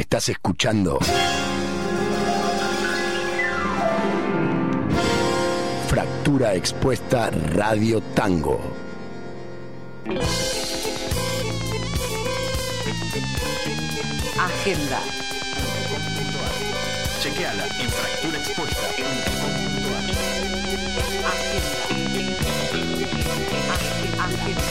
Estás escuchando Fractura Expuesta Radio Tango. Agenda. Chequeala en fracturaexpuesta.com.ar. Agenda.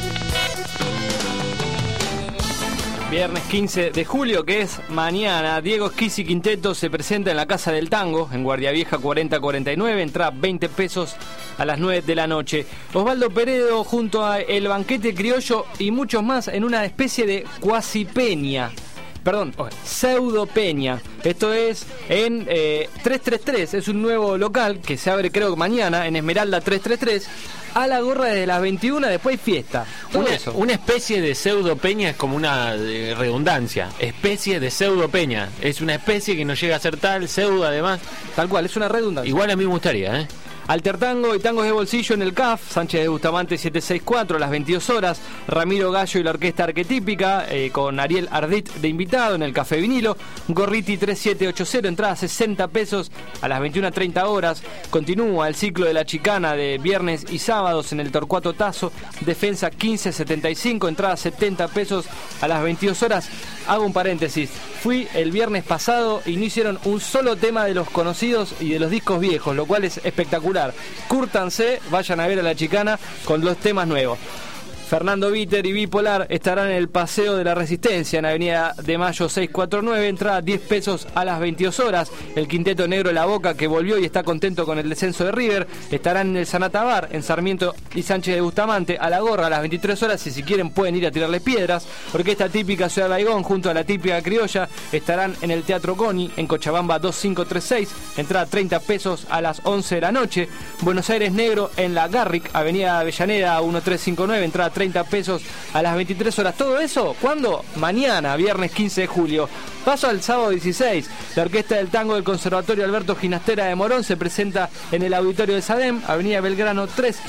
Viernes 15 de julio, que es mañana, Diego Schizzi Quinteto se presenta en la Casa del Tango, en Guardia Vieja 4049, entrada 20 pesos a las 9 de la noche. Osvaldo Peredo junto a El Banquete Criollo y muchos más en una especie de cuasi peña. Perdón, pseudo peña. Esto es en 333, es un nuevo local que se abre creo que mañana en Esmeralda 333. A la gorra desde las 21, después hay fiesta. Una especie de pseudo peña es como una redundancia. Especie de pseudo peña. Es una especie que no llega a ser tal, pseudo además. Tal cual, es una redundancia. Igual a mí me gustaría, Altertango y tangos de bolsillo en el CAF, Sánchez de Bustamante 764 a las 22 horas, Ramiro Gallo y la orquesta arquetípica, con Ariel Ardit de invitado en el Café Vinilo, Gorriti 3780, entrada 60 pesos a las 21:30 horas, continúa el ciclo de la chicana de viernes y sábados en el Torcuato Tazo, Defensa 1575, entrada 70 pesos a las 22 horas. Hago un paréntesis, fui el viernes pasado y no hicieron un solo tema de los conocidos y de los discos viejos, lo cual es espectacular. Cúrtanse, vayan a ver a la chicana con los temas nuevos. Fernando Víter y Bipolar estarán en el Paseo de la Resistencia en Avenida de Mayo 649, entrada 10 pesos a las 22 horas. El Quinteto Negro La Boca, que volvió y está contento con el descenso de River, estarán en el Sanata Bar, en Sarmiento y Sánchez de Bustamante, a la gorra a las 23 horas, y si quieren pueden ir a tirarle piedras. Orquesta Típica Ciudad Baigón junto a la Típica Criolla estarán en el Teatro Coni, en Cochabamba 2536, entrada 30 pesos a las 11 de la noche. Buenos Aires Negro en la Garrick, Avenida Avellaneda 1359, entrada 30 pesos a las 23 horas. Todo eso, ¿cuándo? Mañana, viernes 15 de julio. Paso al sábado 16. La Orquesta del Tango del Conservatorio Alberto Ginastera de Morón se presenta en el Auditorio de SADEM, Avenida Belgrano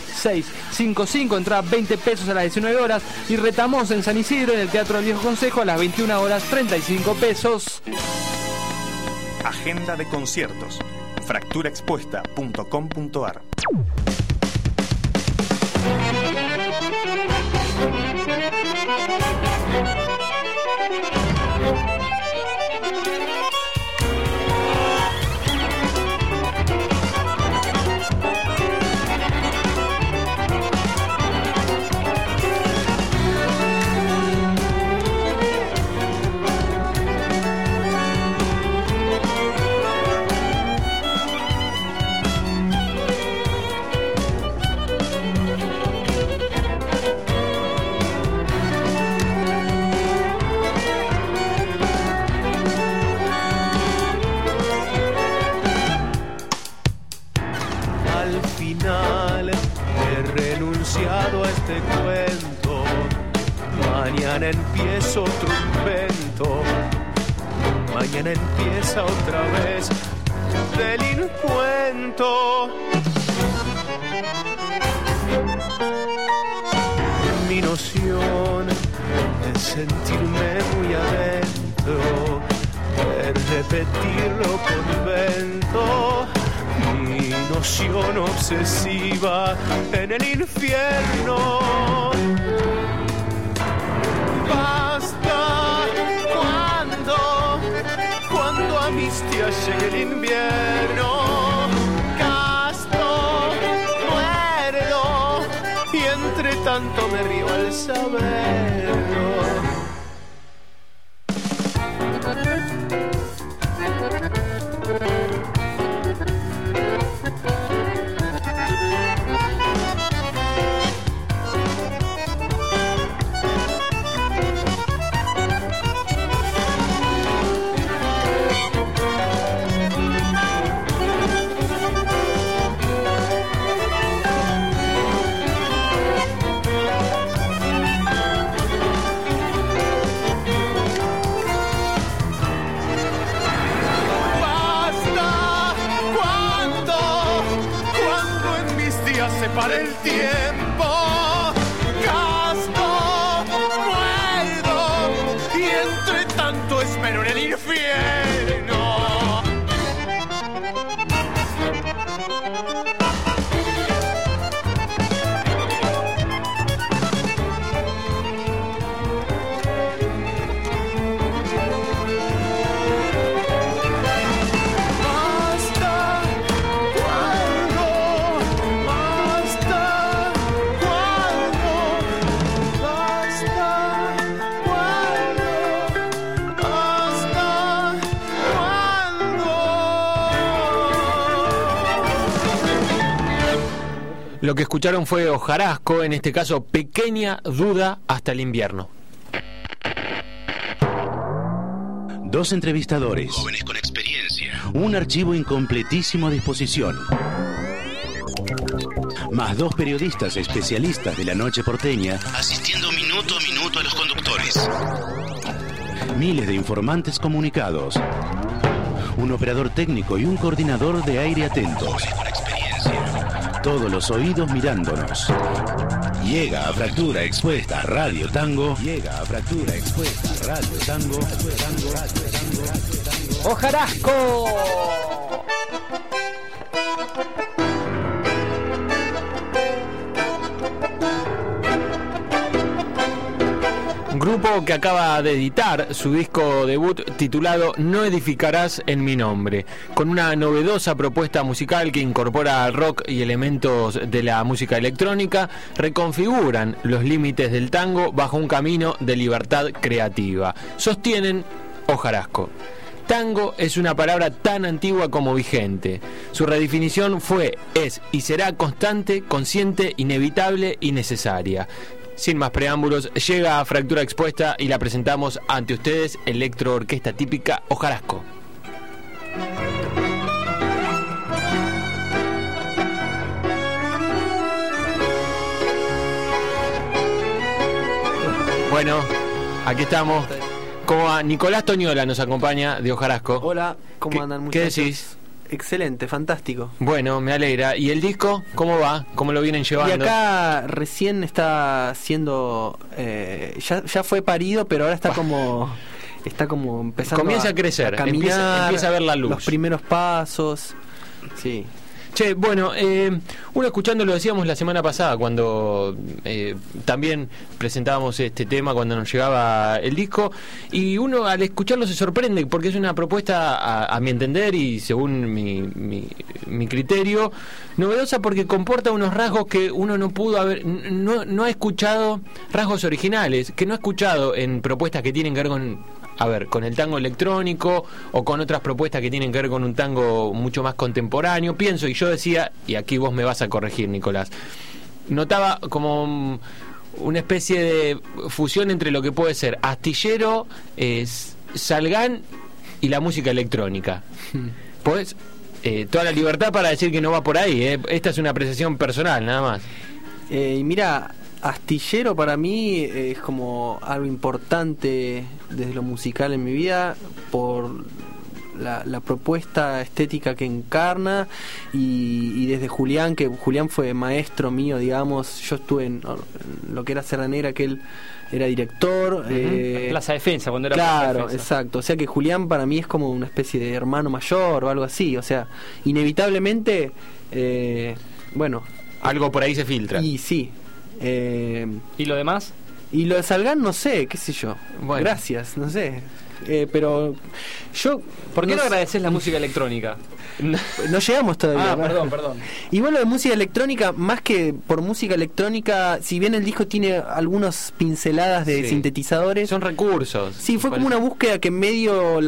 3655, entrada 20 pesos a las 19 horas. Y Retamos en San Isidro, en el Teatro del Viejo Consejo, a las 21 horas 35 pesos. Agenda de conciertos. fracturaexpuesta.com.ar. A este cuento, mañana empieza otro invento, mañana empieza otra vez delincuento. Mi noción es sentirme muy adentro, es repetirlo convento. Mi noción obsesiva en el infierno. Basta cuando a mis días llegue el invierno. Gasto, muerdo y entre tanto me río al saberlo. Para el tiempo, gasto, muerdo y entre tanto espero en el infierno. Lo que escucharon fue Hojarasco, en este caso Pequeña Duda hasta el invierno. Dos entrevistadores, jóvenes con experiencia, un archivo en completísima disposición, más dos periodistas especialistas de la noche porteña, asistiendo minuto a minuto a los conductores, miles de informantes comunicados, un operador técnico y un coordinador de aire atento. jóvenes con experiencia. Todos los oídos mirándonos. Llega a Fractura Expuesta Radio Tango. Llega a Fractura Expuesta Radio Tango. ¡Hojarasco! Grupo que acaba de editar su disco debut titulado No edificarás en mi nombre, con una novedosa propuesta musical que incorpora al rock y elementos de la música electrónica, reconfiguran los límites del tango bajo un camino de libertad creativa. Sostienen Hojarasco. Tango es una palabra tan antigua como vigente. Su redefinición fue, es y será constante, consciente, inevitable y necesaria. Sin más preámbulos, llega a Fractura Expuesta y la presentamos ante ustedes, Electro Orquesta Típica Hojarasco. Bueno, aquí estamos. ¿Cómo va? Nicolás Toñola nos acompaña de Hojarasco. Hola, ¿cómo andan muchachos? ¿Qué decís? Excelente, fantástico. Bueno, me alegra. ¿Y el disco? ¿Cómo va? ¿Cómo lo vienen llevando? Y acá recién está siendo... ya fue parido, pero ahora está como empezando comienza a crecer, caminar, empieza a ver la luz. Los primeros pasos. Sí. Che, bueno, uno escuchando, lo decíamos la semana pasada cuando también presentábamos este tema, cuando nos llegaba el disco, y uno al escucharlo se sorprende porque es una propuesta, a mi entender y según mi criterio, novedosa porque comporta unos rasgos que uno no pudo haber, no ha escuchado, rasgos originales, que no ha escuchado en propuestas que tienen que ver con el tango electrónico o con otras propuestas que tienen que ver con un tango mucho más contemporáneo. Pienso, y yo decía, y aquí vos me vas a corregir, Nicolás, notaba como una especie de fusión entre lo que puede ser Astillero, Salgán y la música electrónica. Pues toda la libertad para decir que no va por ahí, esta es una apreciación personal, nada más. Y mira, Astillero para mí es como algo importante desde lo musical en mi vida por la propuesta estética que encarna y desde Julián, que Julián fue maestro mío, digamos. Yo estuve en lo que era Serranera, que él era director. Plaza Defensa, cuando era claro, Plaza Defensa. Exacto. O sea que Julián para mí es como una especie de hermano mayor o algo así. O sea, inevitablemente, bueno. Algo por ahí se filtra. Y sí. ¿Y lo demás? Y lo de Salgán, no sé, qué sé yo. Bueno. Gracias, no sé. Pero yo... ¿Por qué no agradeces la música electrónica? No llegamos todavía. Perdón. Y bueno, de música electrónica, más que por música electrónica, si bien el disco tiene algunas pinceladas de sintetizadores, son recursos. Sí, fue como una búsqueda que en medio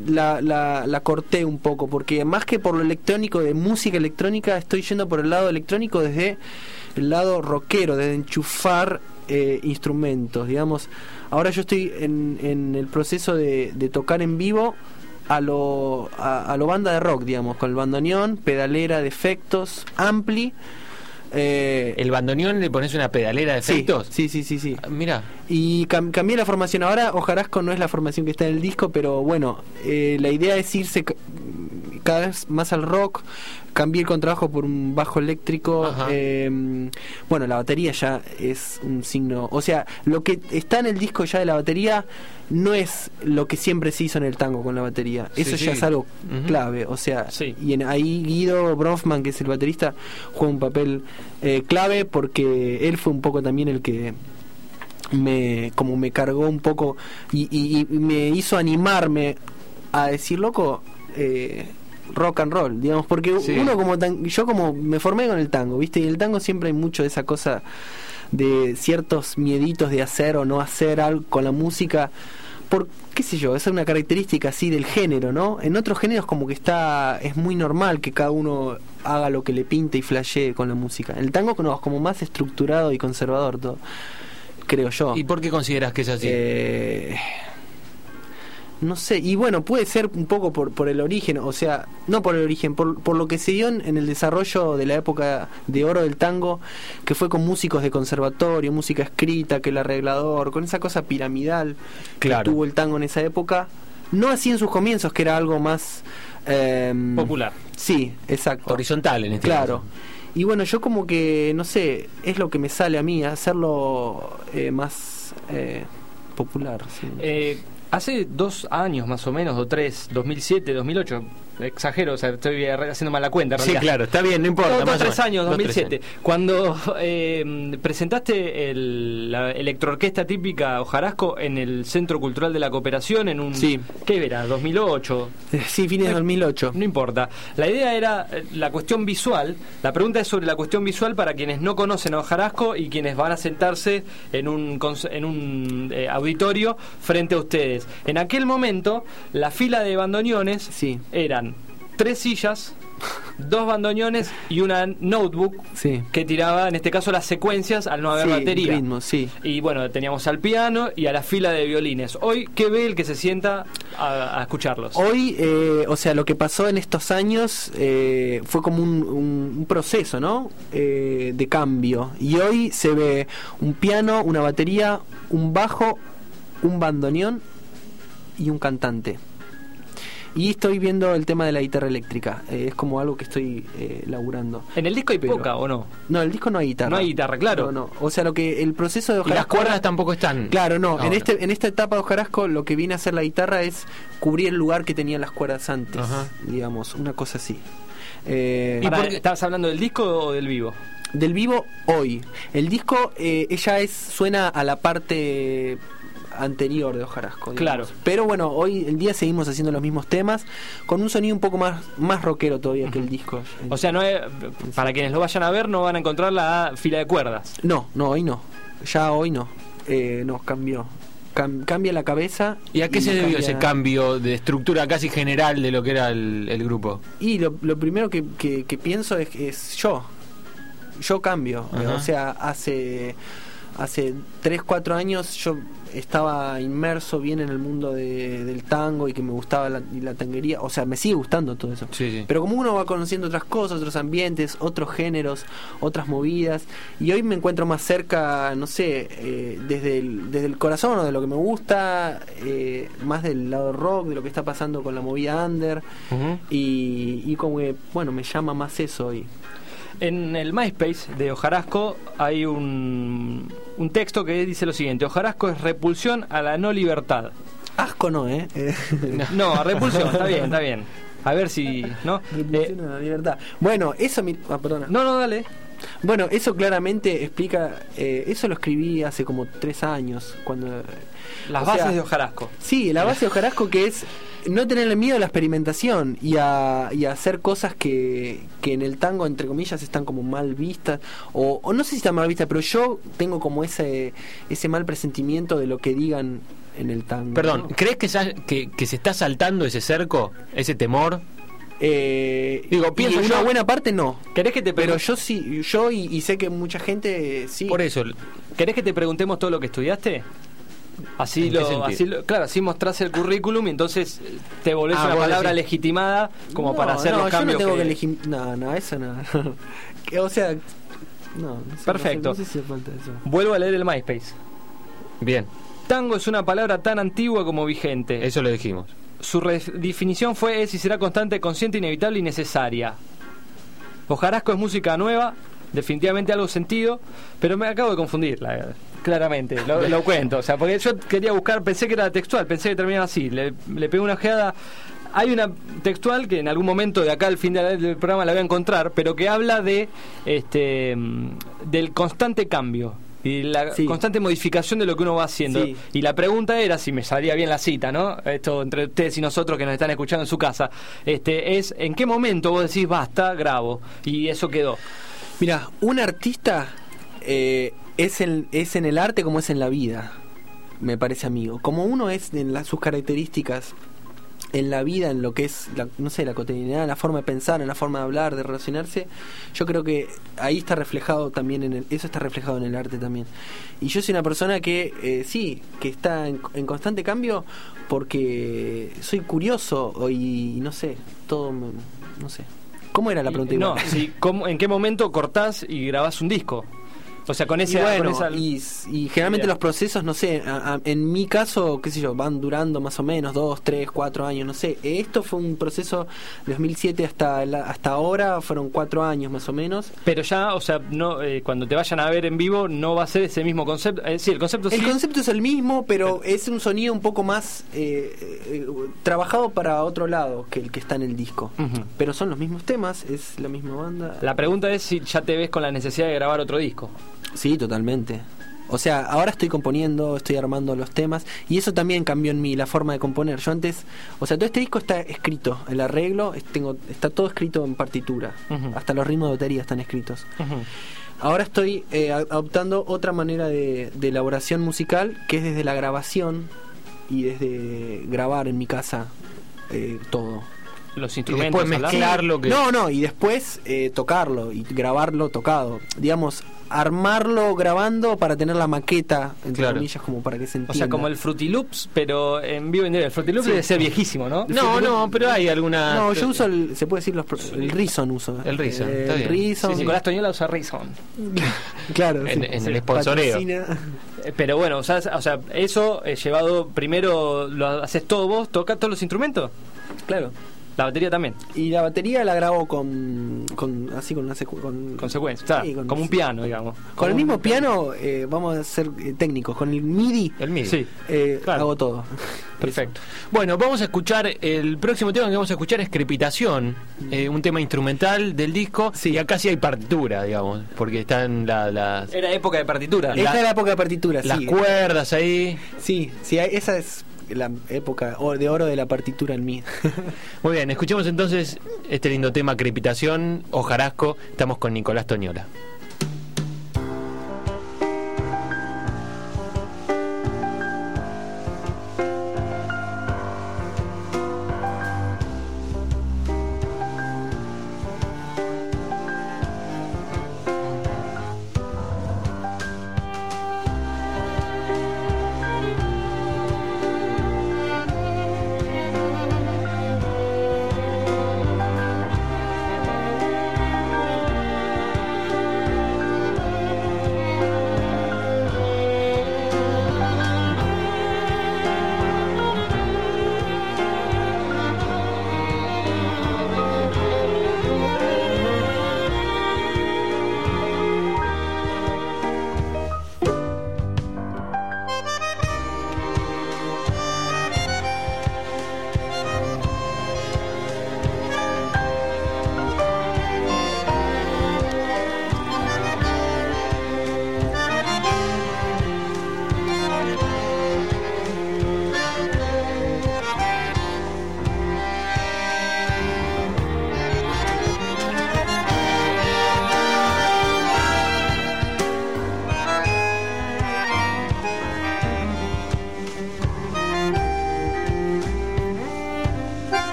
la corté un poco, porque más que por lo electrónico, de música electrónica, estoy yendo por el lado electrónico desde el lado rockero, desde enchufar instrumentos, digamos. Ahora yo estoy en el proceso de tocar en vivo a lo banda de rock, digamos, con el bandoneón, pedalera de efectos, ampli. ¿El bandoneón le pones una pedalera de efectos? Sí. Mira. Y cambié la formación. Ahora Hojarasco no es la formación que está en el disco, pero bueno, la idea es irse cada vez más al rock. Cambié el contrabajo por un bajo eléctrico. Bueno, la batería ya es un signo. O sea, lo que está en el disco ya de la batería no es lo que siempre se hizo en el tango con la batería. Eso ya es algo clave. O sea, y ahí Guido Bronfman, que es el baterista, juega un papel clave, porque él fue un poco también el que me cargó un poco y me hizo animarme a decir, loco, rock and roll, digamos, porque uno yo como me formé con el tango, ¿viste? Y en el tango siempre hay mucho de esa cosa de ciertos mieditos de hacer o no hacer algo con la música, por qué sé yo, esa es una característica así del género, ¿no? En otros géneros como que es muy normal que cada uno haga lo que le pinte y flashee con la música. En el tango no, es como más estructurado y conservador todo, creo yo. ¿Y por qué consideras que es así? No sé, y bueno, puede ser un poco por el origen, o sea, no por el origen, por lo que se dio en el desarrollo de la época de oro del tango, que fue con músicos de conservatorio, música escrita, que el arreglador, con esa cosa piramidal que tuvo el tango en esa época. No así en sus comienzos, que era algo más popular. Sí, exacto. Horizontal en este caso. Y bueno, yo como que, no sé, es lo que me sale a mí, hacerlo más popular. Sí. Hace 2 años más o menos, o 3, 2007, 2008, exagero, o sea, estoy haciendo mal la cuenta en realidad. Sí, claro, está bien, no importa. 3 años, 2007, cuando presentaste la electroorquesta típica Hojarasco en el Centro Cultural de la Cooperación en un... Sí. ¿Qué era? ¿2008? Sí, fines de 2008. No importa. La idea era la cuestión visual. La pregunta es sobre la cuestión visual para quienes no conocen a Hojarasco y quienes van a sentarse en un auditorio frente a ustedes. En aquel momento, la fila de bandoneones eran 3 sillas, 2 bandoneones y una notebook que tiraba, en este caso, las secuencias al no haber batería. Ritmo, y bueno, teníamos al piano y a la fila de violines. Hoy, ¿qué ve el que se sienta a escucharlos? Hoy, o sea, lo que pasó en estos años fue como un proceso, ¿no? De cambio. Y hoy se ve un piano, una batería, un bajo, un bandoneón y un cantante. Y estoy viendo el tema de la guitarra eléctrica. Es como algo que estoy laburando. ¿En el disco hay poca o no? No, en el disco no hay guitarra. No hay guitarra, claro. No. O sea, el proceso de Hojarasco... Y las cuerdas tampoco están... Claro, no. En esta etapa de Hojarasco lo que viene a hacer la guitarra es cubrir el lugar que tenían las cuerdas antes. Digamos, una cosa así. ¿Y por qué estabas hablando del disco o del vivo? Del vivo hoy. El disco ella suena a la parte anterior de Hojarasco, digamos. Claro. Pero bueno, hoy el día seguimos haciendo los mismos temas con un sonido un poco más rockero todavía que el disco. O sea, para quienes lo vayan a ver no van a encontrar la fila de cuerdas. No, hoy no. Ya hoy no. No, cambió. Cambia la cabeza. ¿Y a qué se debió ese cambio de estructura casi general de lo que era el grupo? Y lo primero que pienso es yo cambio. O sea, hace 3-4 años yo estaba inmerso bien en el mundo del tango y que me gustaba la tanguería, o sea, me sigue gustando todo eso. Pero como uno va conociendo otras cosas, otros ambientes, otros géneros, otras movidas, y hoy me encuentro más cerca, no sé, desde el corazón o de lo que me gusta, más del lado rock, de lo que está pasando con la movida under, y como que, bueno, me llama más eso hoy. En el MySpace de Hojarasco hay un texto que dice lo siguiente: Hojarasco es repulsión a la no libertad. Asco no, No, repulsión, está bien. A ver si... ¿no? Repulsión a la libertad. Bueno, eso... perdona. No, dale. Bueno, eso claramente explica... eso lo escribí hace como 3 años, cuando... Las bases de Hojarasco. Sí, la base de Hojarasco, que es no tenerle miedo a la experimentación y a hacer cosas que en el tango, entre comillas, están como mal vistas, o no sé si están mal vistas, pero yo tengo como ese mal presentimiento de lo que digan en el tango. Perdón, ¿no? ¿crees que se está saltando ese cerco, ese temor? Pienso una buena parte no. ¿Querés que te pero yo sí, y sé que mucha gente sí. Por eso, ¿querés que te preguntemos todo lo que estudiaste? Así mostrás el currículum y entonces te volvés una palabra legitimada como para hacer los cambios. Yo no tengo que no, eso no. O sea, no sé, perfecto. No sé si falta eso. Vuelvo a leer el MySpace. Bien. Tango es una palabra tan antigua como vigente. Eso lo dijimos. su redefinición fue, es y será constante, consciente, inevitable y necesaria. Hojarasco es música nueva, definitivamente algo sentido, pero me acabo de confundir, claramente, lo cuento. O sea, porque yo quería buscar, pensé que era textual, pensé que terminaba así, le pegué una ojeada. Hay una textual que en algún momento de acá al fin del programa la voy a encontrar, pero que habla de del constante cambio y la constante modificación de lo que uno va haciendo. Sí. Y la pregunta era, si me salía bien la cita, ¿no? Esto entre ustedes y nosotros que nos están escuchando en su casa, es ¿en qué momento vos decís basta, grabo? Y eso quedó. Mira, un artista es en el arte como es en la vida, me parece, amigo. Como uno es en sus características en la vida, en lo que es la cotidianidad, en la forma de pensar, en la forma de hablar, de relacionarse, yo creo que ahí está reflejado también eso está reflejado en el arte también. Y yo soy una persona que que está en constante cambio, porque soy curioso y no sé, no sé. ¿Cómo era la pregunta? ¿En qué momento cortás y grabás un disco? O sea, con ese... Y generalmente los procesos, no sé, en mi caso, qué sé yo, van durando más o menos 2, 3, 4 años, no sé. Esto fue un proceso de 2007 hasta ahora, fueron 4 años más o menos. Pero ya, o sea, no cuando te vayan a ver en vivo no va a ser ese mismo concepto. Sí, el concepto sí. El concepto es el mismo, pero es un sonido un poco más trabajado para otro lado que el que está en el disco. Uh-huh. Pero son los mismos temas, es la misma banda. La pregunta es si ya te ves con la necesidad de grabar otro disco. Sí, totalmente. O sea, ahora estoy componiendo, estoy armando los temas, y eso también cambió en mí, la forma de componer. Yo antes, o sea, todo este disco está escrito, el arreglo, está todo escrito en partitura. Uh-huh. Hasta los ritmos de batería están escritos. Uh-huh. Ahora estoy adoptando otra manera de elaboración musical, que es desde la grabación y desde grabar en mi casa todo. Los instrumentos, y después mezclarlo y después tocarlo y grabarlo tocado, digamos, armarlo grabando para tener la maqueta, entre comillas, como para que se entienda. O sea, como el Fruity Loops, pero en vivo en directo. El Fruity Loops debe ser viejísimo, ¿no? No, pero hay alguna... No, yo uso se puede decir el Reason uso. El Reason, está bien. Reason. Sí, Nicolás Toñola usa Reason. Claro. En el sponsoreo. Pero bueno, o sea, eso llevado primero, ¿lo haces todo vos? ¿Tocas todos los instrumentos? Claro. La batería también. Y la batería la grabo con secuencia, como un piano, digamos. Con el mismo piano, vamos a ser técnicos, con el MIDI. Sí, claro. Hago todo. Perfecto. Bueno, vamos a escuchar, el próximo tema que vamos a escuchar es Crepitación, un tema instrumental del disco. Sí. Y acá sí hay partitura, digamos, porque están las... Era época de partitura. Esta era la época de partitura, las cuerdas ahí. Sí, esa es la época de oro de la partitura en mí. Muy bien, escuchemos entonces este lindo tema Crepitación, Hojarasco. Estamos con Nicolás Toñola.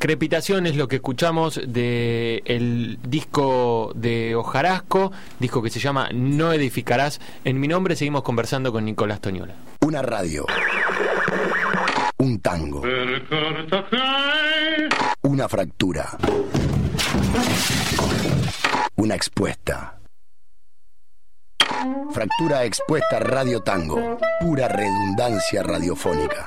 Crepitación es lo que escuchamos de el disco de Hojarasco, disco que se llama No edificarás en mi nombre. Seguimos conversando con Nicolás Toñola. Una radio. Un tango. Una fractura. Una expuesta. Fractura expuesta Radio Tango. Pura redundancia radiofónica.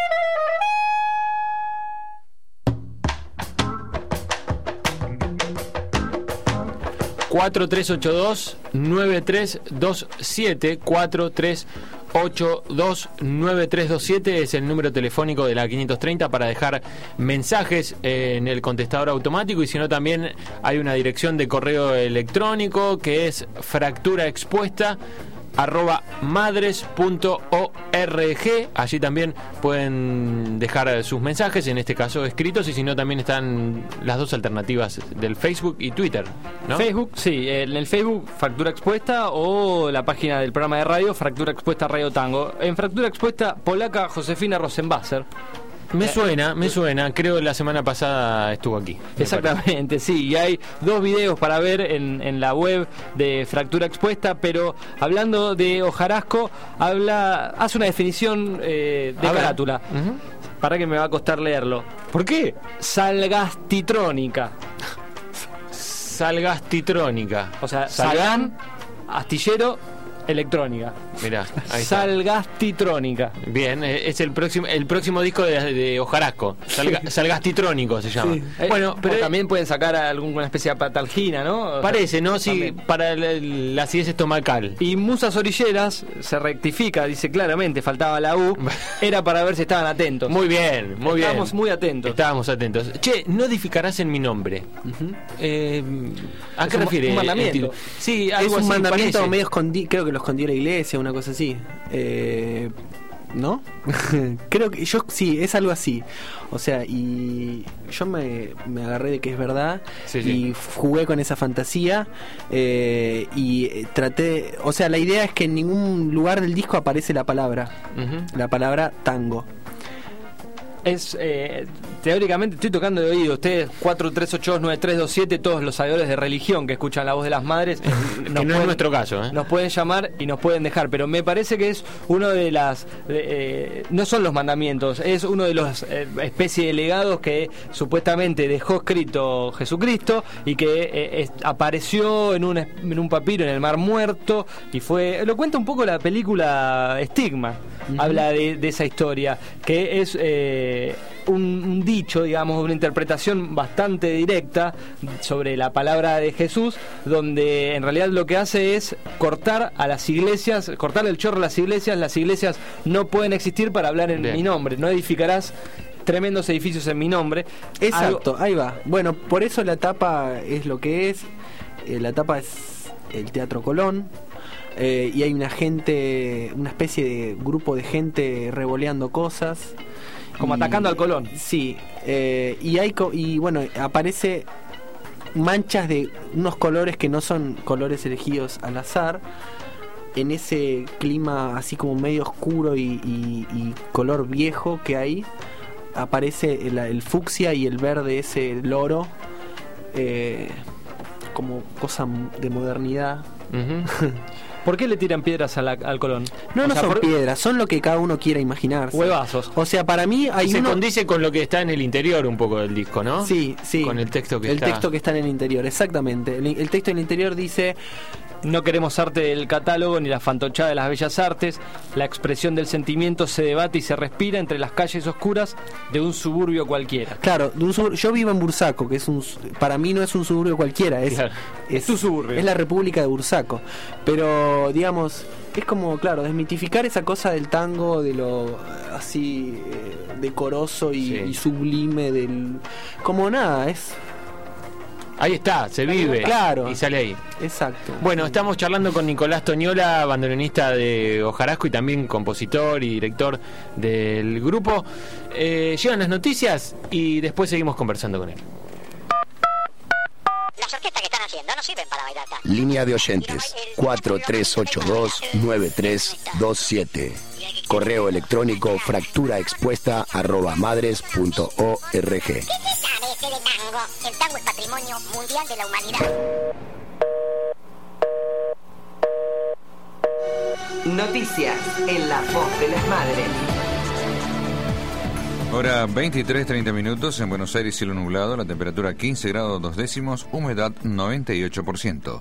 (4382-9327) 4382-9327 es el número telefónico de la 530 para dejar mensajes en el contestador automático, y si no también hay una dirección de correo electrónico que es fracturaexpuesta@madres.org. Allí también pueden dejar sus mensajes, en este caso escritos, y si no también están las dos alternativas del Facebook y Twitter, ¿no? Facebook, sí, en el Facebook Fractura Expuesta, o la página del programa de radio Fractura Expuesta Radio Tango. En Fractura Expuesta, polaca Josefina Rosenbasser. Me suena, creo que la semana pasada estuvo aquí. Exactamente, sí, y hay 2 videos para ver en la web de Fractura Expuesta, pero hablando de Hojarasco, hace una definición de carátula. Para que me va a costar leerlo. ¿Por qué? Salgastitrónica. Salgastitrónica. O sea, Salgán, astillero, electrónica. Mirá, ahí está. Salgastitrónica. Bien, es el próximo disco de Hojarasco. Salgastitrónico se llama. Sí. Bueno, pero también pueden sacar alguna especie de patalgina, ¿no? Parece, ¿no? Sí, también. para la acidez estomacal. Y Musas Orilleras se rectifica, dice claramente, faltaba la U, era para ver si estaban atentos. Muy bien, muy bien. Estábamos muy atentos. Estábamos atentos. Che, no edificarás en mi nombre. ¿A qué refiere? Un mandamiento. Sí, es algo un así mandamiento parece. medio escondido, creo que lo escondió la iglesia, una cosa así. ¿No? Creo que sí, es algo así. O sea, y yo me agarré de que es verdad, sí. Y jugué con esa fantasía, y traté, o sea, la idea es que en ningún lugar del disco aparece la palabra tango. Es teóricamente, estoy tocando de oído. Ustedes 43829327, todos los sabedores de religión que escuchan la voz de las madres, no es nuestro caso, nos pueden llamar y nos pueden dejar, pero me parece que es uno de las no son los mandamientos, es uno de los especie de legados que supuestamente dejó escrito Jesucristo, y que apareció en un papiro en el Mar Muerto, y lo cuenta un poco la película Estigma. Habla de esa historia, que es un dicho, digamos, una interpretación bastante directa sobre la palabra de Jesús, donde en realidad lo que hace es cortar a las iglesias, cortar el chorro a las iglesias no pueden existir para hablar en mi nombre, no edificarás tremendos edificios en mi nombre. Exacto, ahí va. Bueno, por eso la tapa es lo que es, la tapa es el Teatro Colón. Y hay una especie de grupo de gente revoleando cosas, como atacando al Colón. Sí, y bueno, aparece manchas de unos colores que no son colores elegidos al azar, en ese clima así como medio oscuro y color viejo que hay. Aparece el fucsia y el verde, ese loro, como cosa de modernidad. ¿Por qué le tiran piedras al Colón? No son piedras, son lo que cada uno quiera imaginarse. Huevazos. O sea, para mí hay se condice con lo que está en el interior un poco del disco, ¿no? Sí. Con el texto que está. El texto que está en el interior, exactamente. El texto en el interior dice: no queremos arte del catálogo ni la fantochada de las bellas artes. La expresión del sentimiento se debate y se respira entre las calles oscuras de un suburbio cualquiera. Claro, yo vivo en Bursaco, que para mí no es un suburbio cualquiera, es tu suburbio. Es la República de Bursaco. Pero, digamos, es como, claro, desmitificar esa cosa del tango, de lo así decoroso y sublime del... Como nada, es... Ahí está, se vive, claro, y sale ahí. Exacto. Bueno, estamos charlando con Nicolás Toñola, bandoneonista de Hojarasco y también compositor y director del grupo. Llegan las noticias y después seguimos conversando con él. Las orquestas que están haciendo no sirven para bailar tango. Línea de oyentes 4382-9327. Correo electrónico fracturaexpuesta@madres.org. noche de tango. El tango es patrimonio mundial de la humanidad. Noticias en La Voz de las Madres. Hora 23:30 minutos en Buenos Aires, cielo nublado, la temperatura 15 grados 2 décimos, humedad 98%.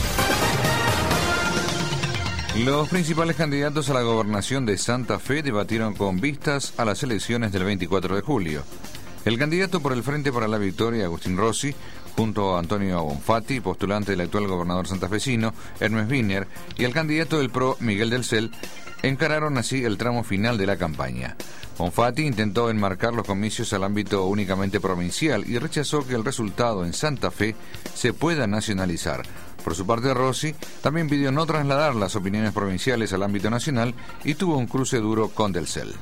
Los principales candidatos a la gobernación de Santa Fe debatieron con vistas a las elecciones del 24 de julio. El candidato por el Frente para la Victoria, Agustín Rossi, junto a Antonio Bonfatti, postulante del actual gobernador santafesino, Hermes Wiener, y el candidato del PRO, Miguel del Cel, encararon así el tramo final de la campaña. Bonfatti intentó enmarcar los comicios al ámbito únicamente provincial y rechazó que el resultado en Santa Fe se pueda nacionalizar. Por su parte, Rossi también pidió no trasladar las opiniones provinciales al ámbito nacional y tuvo un cruce duro con del Cel.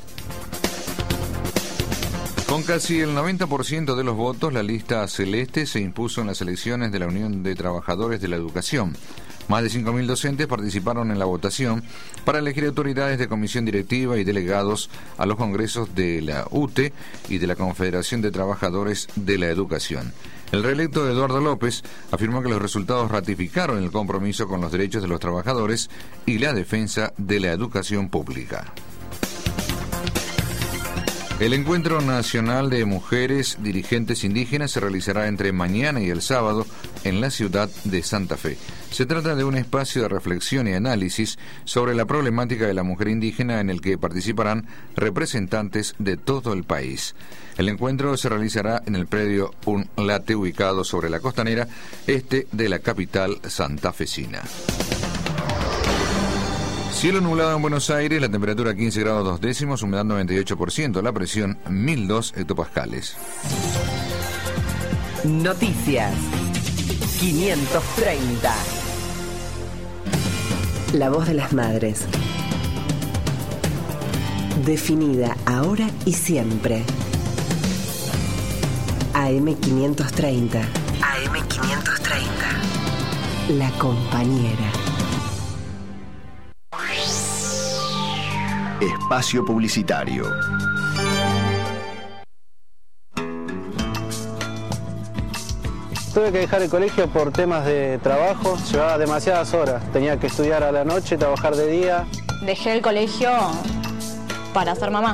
Con casi el 90% de los votos, la lista celeste se impuso en las elecciones de la Unión de Trabajadores de la Educación. Más de 5.000 docentes participaron en la votación para elegir autoridades de comisión directiva y delegados a los congresos de la UTE y de la Confederación de Trabajadores de la Educación. El reelecto Eduardo López afirmó que los resultados ratificaron el compromiso con los derechos de los trabajadores y la defensa de la educación pública. El Encuentro Nacional de Mujeres Dirigentes Indígenas se realizará entre mañana y el sábado en la ciudad de Santa Fe. Se trata de un espacio de reflexión y análisis sobre la problemática de la mujer indígena en el que participarán representantes de todo el país. El encuentro se realizará en el predio Un Late, ubicado sobre la costanera este de la capital santafesina. Cielo nublado en Buenos Aires, la temperatura 15 grados 2 décimos, humedad 98%, la presión 1002 hectopascales. Noticias 530. La voz de las madres. Definida ahora y siempre. AM530. AM530. La compañera. Espacio publicitario. Tuve que dejar el colegio por temas de trabajo, llevaba demasiadas horas, tenía que estudiar a la noche, trabajar de día. Dejé el colegio para ser mamá.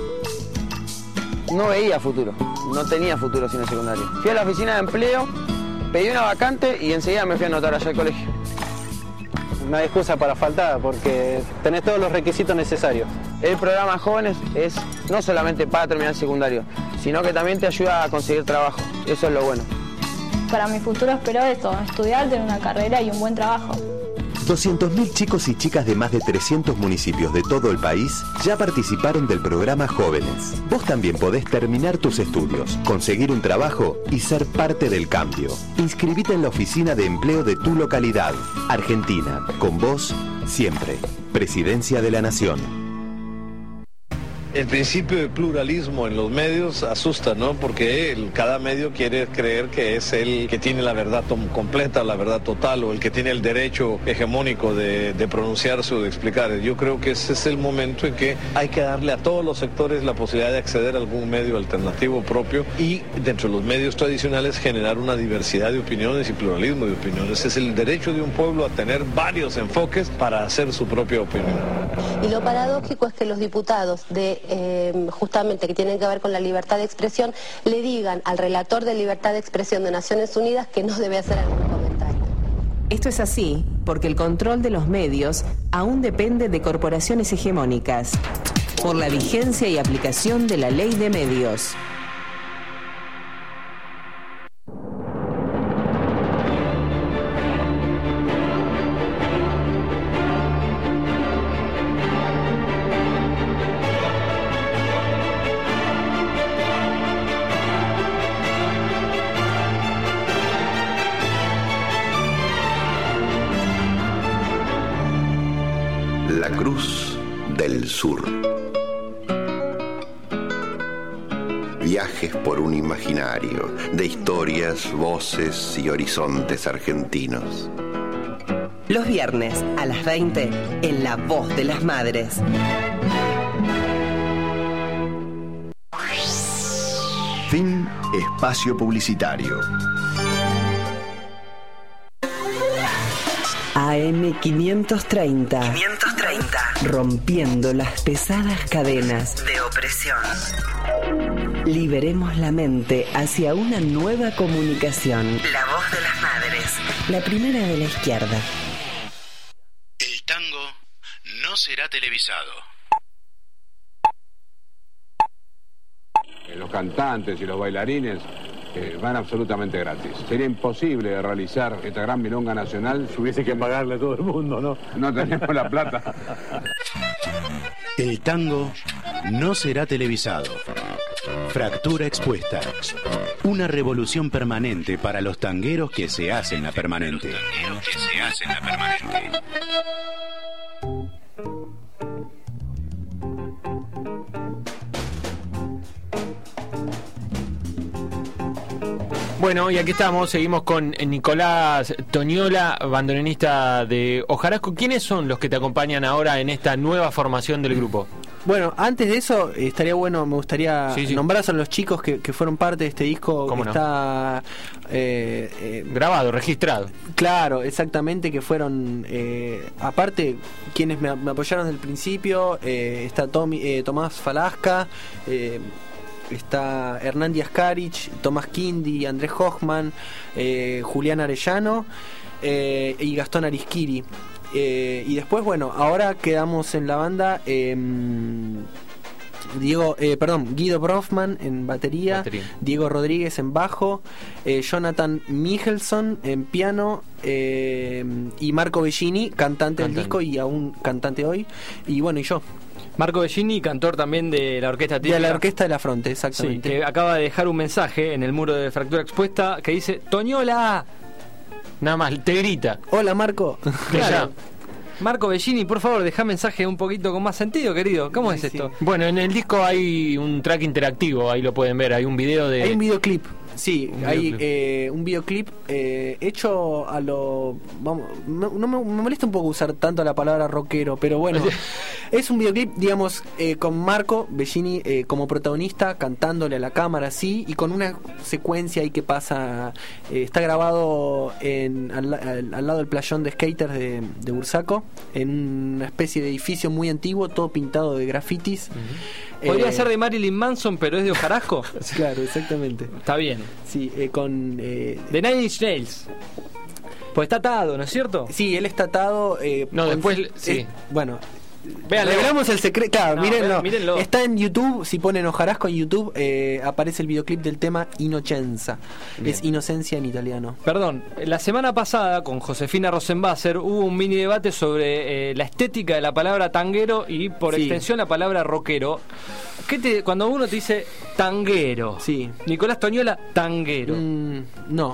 No veía futuro, no tenía futuro sin el secundario. Fui a la oficina de empleo, pedí una vacante y enseguida me fui a anotar allá al colegio. No hay excusa para faltar porque tenés todos los requisitos necesarios. El programa Jóvenes es no solamente para terminar el secundario, sino que también te ayuda a conseguir trabajo. Eso es lo bueno. Para mi futuro espero esto, estudiar, tener una carrera y un buen trabajo. 200.000 chicos y chicas de más de 300 municipios de todo el país ya participaron del programa Jóvenes. Vos también podés terminar tus estudios, conseguir un trabajo y ser parte del cambio. Inscribite en la oficina de empleo de tu localidad. Argentina, con vos, siempre. Presidencia de la Nación. El principio de pluralismo en los medios asusta, ¿no? Porque cada medio quiere creer que es el que tiene la verdad completa, la verdad total, o el que tiene el derecho hegemónico de pronunciarse o de explicar. Yo creo que ese es el momento en que hay que darle a todos los sectores la posibilidad de acceder a algún medio alternativo propio y dentro de los medios tradicionales generar una diversidad de opiniones y pluralismo de opiniones. Es el derecho de un pueblo a tener varios enfoques para hacer su propia opinión. Y lo paradójico es que los diputados justamente que tienen que ver con la libertad de expresión le digan al relator de libertad de expresión de Naciones Unidas que no debe hacer algún comentario. Esto es así porque el control de los medios aún depende de corporaciones hegemónicas por la vigencia y aplicación de la Ley de Medios. La Cruz del Sur. Viajes por un imaginario de historias, voces y horizontes argentinos. Los viernes a las 20 en La Voz de las Madres. Fin espacio publicitario. AM 530. Rompiendo las pesadas cadenas de opresión. Liberemos la mente hacia una nueva comunicación. La voz de las madres. La primera de la izquierda. El tango no será televisado. Los cantantes y los bailarines van absolutamente gratis. Sería imposible realizar esta gran milonga nacional si hubiese que pagarle a todo el mundo, ¿no? No tenemos la plata. El tango no será televisado. Fractura expuesta. Una revolución permanente para los tangueros que se hacen la permanente. Bueno, y aquí estamos, seguimos con Nicolás Toñola, bandoneonista de Hojarasco. ¿Quiénes son los que te acompañan ahora en esta nueva formación del grupo? Bueno, antes de eso, estaría bueno, me gustaría nombrar a los chicos que fueron parte de este disco que está grabado, registrado. Claro, exactamente, que fueron, aparte, quienes me apoyaron desde el principio, está Tomás Falasca, está Hernán Díaz Carich, Tomás Quindi, Andrés Hochman, Julián Arellano y Gastón Arisquiri. Y después, bueno, ahora quedamos en la banda Guido Brofman en batería, Diego Rodríguez en bajo, Jonathan Michelson en piano, y Marco Bellini, cantante del disco y aún cantante hoy, y bueno, y yo. Marco Bellini, cantor también de la orquesta típica. De la orquesta de la Fronte, exactamente. Sí, que acaba de dejar un mensaje en el muro de Fractura Expuesta que dice: ¡Toñola! Nada más, te grita. Hola, Marco. Claro. Marco Bellini, por favor, deja mensaje un poquito con más sentido, querido. ¿Cómo es esto? Bueno, en el disco hay un track interactivo, ahí lo pueden ver, hay un video de... Hay un videoclip. Sí, hay un videoclip hecho a lo... Vamos, no me molesta un poco usar tanto la palabra rockero, pero bueno, es un videoclip, digamos, con Marco Bellini como protagonista, cantándole a la cámara, sí, y con una secuencia ahí que pasa, está grabado al lado del playón de skaters de Bursaco, en una especie de edificio muy antiguo, todo pintado de grafitis. Podría ser de Marilyn Manson, pero es de Hojarasco. Claro, exactamente. Está bien. Sí, con... de Nine Inch Nails. Pues está atado, ¿no es cierto? Sí, él está atado... no, después... sí. Bueno... Véanlo. Revelamos el secreto. Claro, no, mírenlo. Está en YouTube. Si ponen Hojarasco en YouTube, aparece el videoclip del tema Inocenza. Bien. Es inocencia en italiano. Perdón, la semana pasada con Josefina Rosenbasser hubo un mini debate sobre la estética de la palabra tanguero y por extensión la palabra rockero. Cuando uno te dice tanguero, Nicolás Toñola, tanguero. No.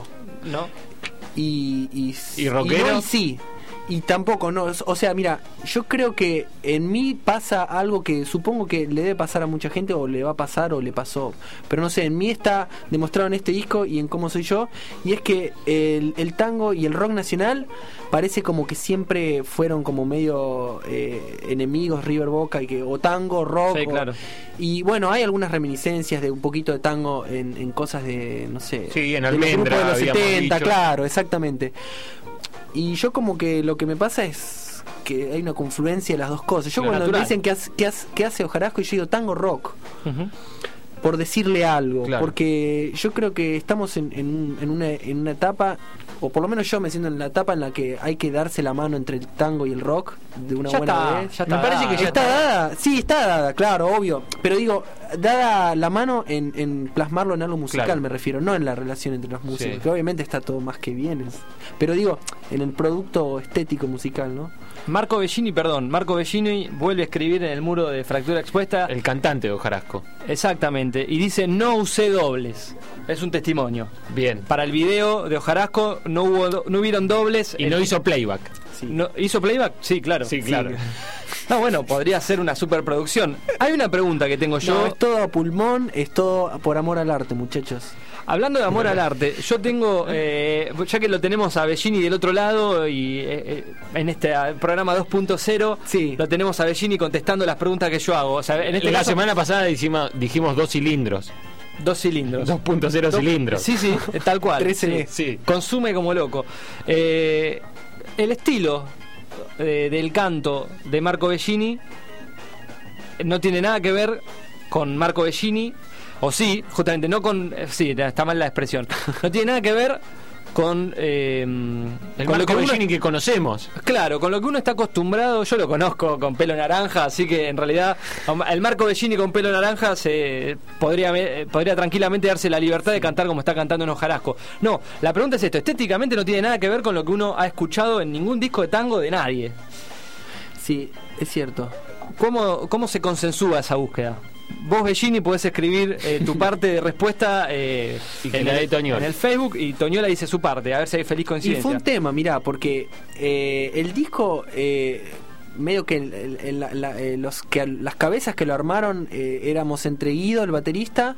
¿Y rockero? Y no, sí. Y tampoco, no, o sea, mira, yo creo que en mí pasa algo que supongo que le debe pasar a mucha gente, o le va a pasar, o le pasó, pero no sé, en mí está demostrado en este disco y en cómo soy yo, y es que el tango y el rock nacional parece como que siempre fueron como medio enemigos, River Boca, y que o tango, rock, claro. Y bueno, hay algunas reminiscencias de un poquito de tango en cosas de, no sé, en Almendra, de los 70, dicho. Claro, exactamente. Y yo como que lo que me pasa es que hay una confluencia de las dos cosas. Yo cuando me dicen que hace Hojarasco, y yo digo tango rock, por decirle algo, porque yo creo que estamos en una etapa, o por lo menos yo me siento en la etapa en la que hay que darse la mano entre el tango y el rock de una buena vez. Me parece que ya está dada. Sí, está dada, claro, obvio. Pero digo, dada la mano en plasmarlo en algo musical, me refiero, no en la relación entre los músicos, que obviamente está todo más que bien. Pero digo, en el producto estético musical, ¿no? Marco Bellini vuelve a escribir en el muro de Fractura Expuesta. El cantante de Hojarasco. Exactamente. Y dice: no usé dobles. Es un testimonio. Bien. Para el video de Hojarasco no hubieron dobles. Y no hizo playback. Sí. ¿Hizo playback? Sí, claro. Sí, claro. No, bueno, podría ser una superproducción. Hay una pregunta que tengo yo. No, es todo a pulmón, es todo por amor al arte, muchachos. Hablando de amor al arte, yo tengo, ya que lo tenemos a Bellini del otro lado, y en este programa 2.0 lo tenemos a Bellini contestando las preguntas que yo hago. O sea, en este la semana pasada dijimos 2 cilindros. 2 cilindros. 2.0 cilindros. Sí, tal cual. 13. Sí. Consume como loco. El estilo del canto de Marco Bellini no tiene nada que ver con Marco Bellini, o sí, justamente no con... Sí, está mal la expresión. No tiene nada que ver con el con Marco Bellini que conocemos. Claro, con lo que uno está acostumbrado. Yo lo conozco con pelo naranja, así que en realidad el Marco Bellini con pelo naranja podría tranquilamente darse la libertad de cantar como está cantando en Hojarasco. No, la pregunta es esto: estéticamente no tiene nada que ver con lo que uno ha escuchado en ningún disco de tango de nadie. Sí, es cierto. ¿Cómo se consensúa esa búsqueda? Vos, Bellini, podés escribir tu parte de respuesta en el Facebook, y Toñola dice su parte, a ver si hay feliz coincidencia. Y fue un tema, mirá, porque el disco, medio que las cabezas que lo armaron éramos entre Guido, el baterista,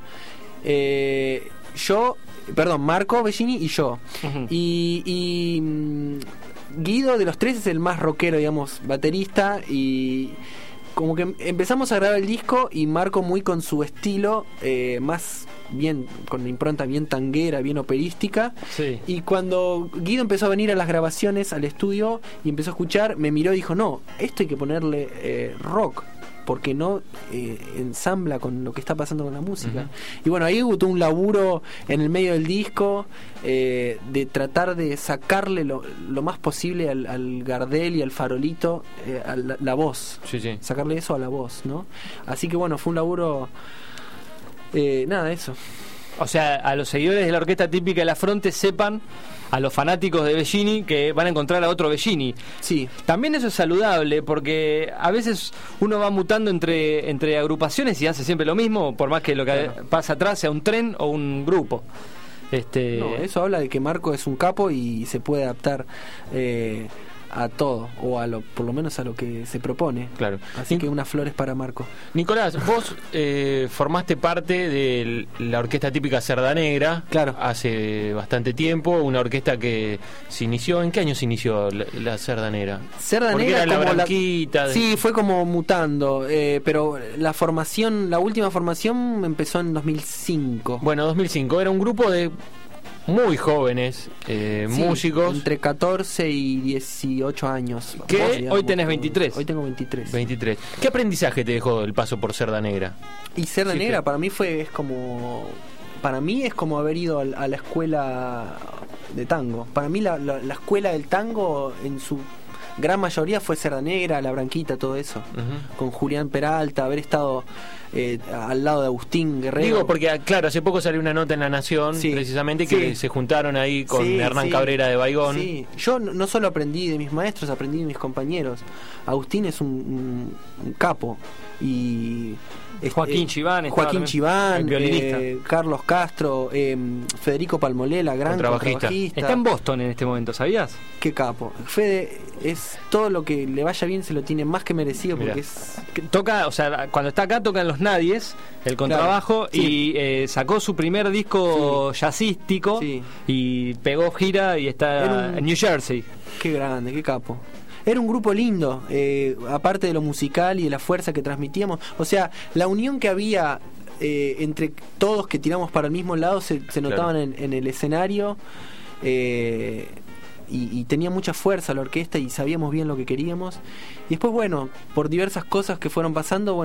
Marco Bellini y yo. Uh-huh. Y Guido, de los tres, es el más rockero, digamos, baterista, y como que empezamos a grabar el disco, y Marco muy con su estilo, más bien, con la impronta bien tanguera, bien operística. Sí. Y cuando Guido empezó a venir a las grabaciones, al estudio, y empezó a escuchar, me miró y dijo: no, esto hay que ponerle rock, porque no ensambla con lo que está pasando con la música. Uh-huh. Y bueno, ahí hubo un laburo en el medio del disco, de tratar de sacarle lo más posible al Gardel y al farolito, a la voz. Sí. Sacarle eso a la voz, ¿no? Así que bueno, fue un laburo, nada, eso. O sea, a los seguidores de la orquesta típica de La Fronte sepan, a los fanáticos de Bellini, que van a encontrar a otro Bellini. Sí. También eso es saludable, porque a veces uno va mutando entre agrupaciones y hace siempre lo mismo, por más que lo que pasa atrás sea un tren o un grupo. No, eso habla de que Marco es un capo y se puede adaptar a todo, o por lo menos a lo que se propone. Claro. Así que unas flores para Marco. Nicolás, vos formaste parte de la orquesta típica Cerda Negra. Claro. Hace bastante tiempo, una orquesta que se inició. ¿En qué año se inició la Cerda Negra? Cerda Porque Negra era la como branquita. Sí, fue como mutando, pero la última formación empezó en 2005. Bueno, 2005. Era un grupo de muy jóvenes, músicos. Entre 14 y 18 años. ¿Qué? Hoy tenés 23. Hoy tengo 23. 23. ¿Qué aprendizaje te dejó el paso por Cerda Negra? Y Cerda Negra para mí es como haber ido a la escuela de tango. Para mí la escuela del tango en su gran mayoría fue Cerda Negra, La Branquita, todo eso. Uh-huh. Con Julián Peralta, haber estado al lado de Agustín Guerrero. Digo, porque claro, hace poco salió una nota en La Nación, precisamente, que se juntaron ahí con Hernán Cabrera de Baigón. Sí, yo no solo aprendí de mis maestros, aprendí de mis compañeros. Agustín es un capo. Y Joaquín Chiván, el violinista, Carlos Castro, Federico Palmolela, gran contrabajista. Está en Boston en este momento, ¿sabías? Qué capo. Fede es todo lo que le vaya bien, se lo tiene más que merecido. Porque toca, o sea, cuando está acá toca en Los Nadies, el contrabajo, y sacó su primer disco jazzístico, y pegó gira y está en New Jersey. Qué grande, qué capo. Era un grupo lindo, aparte de lo musical y de la fuerza que transmitíamos. O sea, la unión que había entre todos, que tiramos para el mismo lado, se notaban en el escenario. Y tenía mucha fuerza la orquesta y sabíamos bien lo que queríamos. Y después, bueno, por diversas cosas que fueron pasando,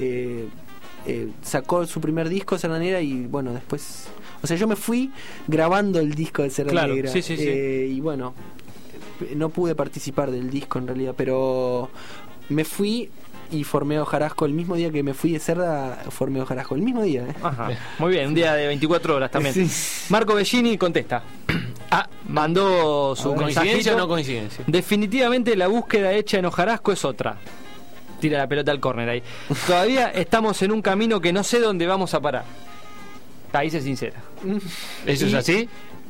sacó su primer disco, Cerda Negra, y bueno, después... O sea, yo me fui grabando el disco de Cerda Negra. Sí. Y bueno, no pude participar del disco en realidad, pero me fui y formé Hojarasco el mismo día que me fui de Cerda. Formé Hojarasco el mismo día. Ajá. Muy bien, un día de 24 horas también. Marco Bellini contesta. Mandó su ¿coincidencia o no coincidencia? Definitivamente la búsqueda hecha en Hojarasco es otra. Tira la pelota al córner ahí. Todavía estamos en un camino que no sé dónde vamos a parar. Ahí se sincera. ¿Eso es así?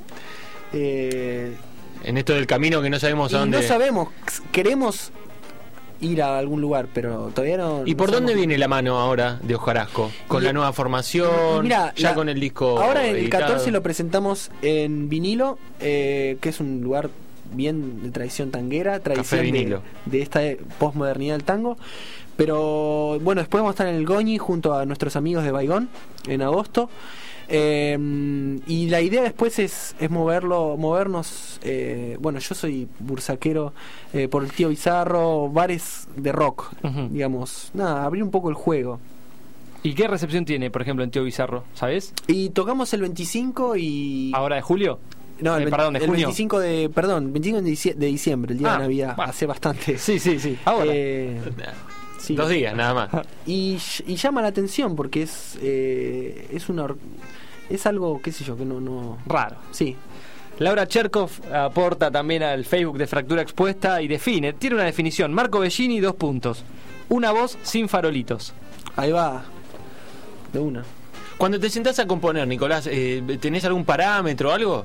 En esto del camino que no sabemos a dónde... No sabemos, queremos ir a algún lugar, pero todavía no... ¿Y por dónde viene la mano ahora de Hojarasco? ¿Con la nueva formación? Mirá, ya con el disco ahora el editado. 14 lo presentamos en Vinilo, que es un lugar bien de tradición tanguera, tradición de esta posmodernidad del tango. Pero bueno, después vamos a estar en el Goñi junto a nuestros amigos de Baigón en agosto. Y la idea después es movernos. Bueno, yo soy bursaquero por el Tío Bizarro, bares de rock, digamos. Nada, abrir un poco el juego. ¿Y qué recepción tiene, por ejemplo, en Tío Bizarro? ¿Sabes? Y tocamos el 25 y... ¿Ahora de julio? No, de junio. 25 de diciembre, el día de Navidad, hace bastante. Sí. Ahora. Sí. 2 días, nada más. Y llama la atención porque es algo, qué sé yo, que no... Raro. Sí. Laura Cherkov aporta también al Facebook de Fractura Expuesta y tiene una definición. Marco Bellini, 2 puntos. Una voz sin farolitos. Ahí va. De una. Cuando te sentás a componer, Nicolás, ¿tenés algún parámetro o algo?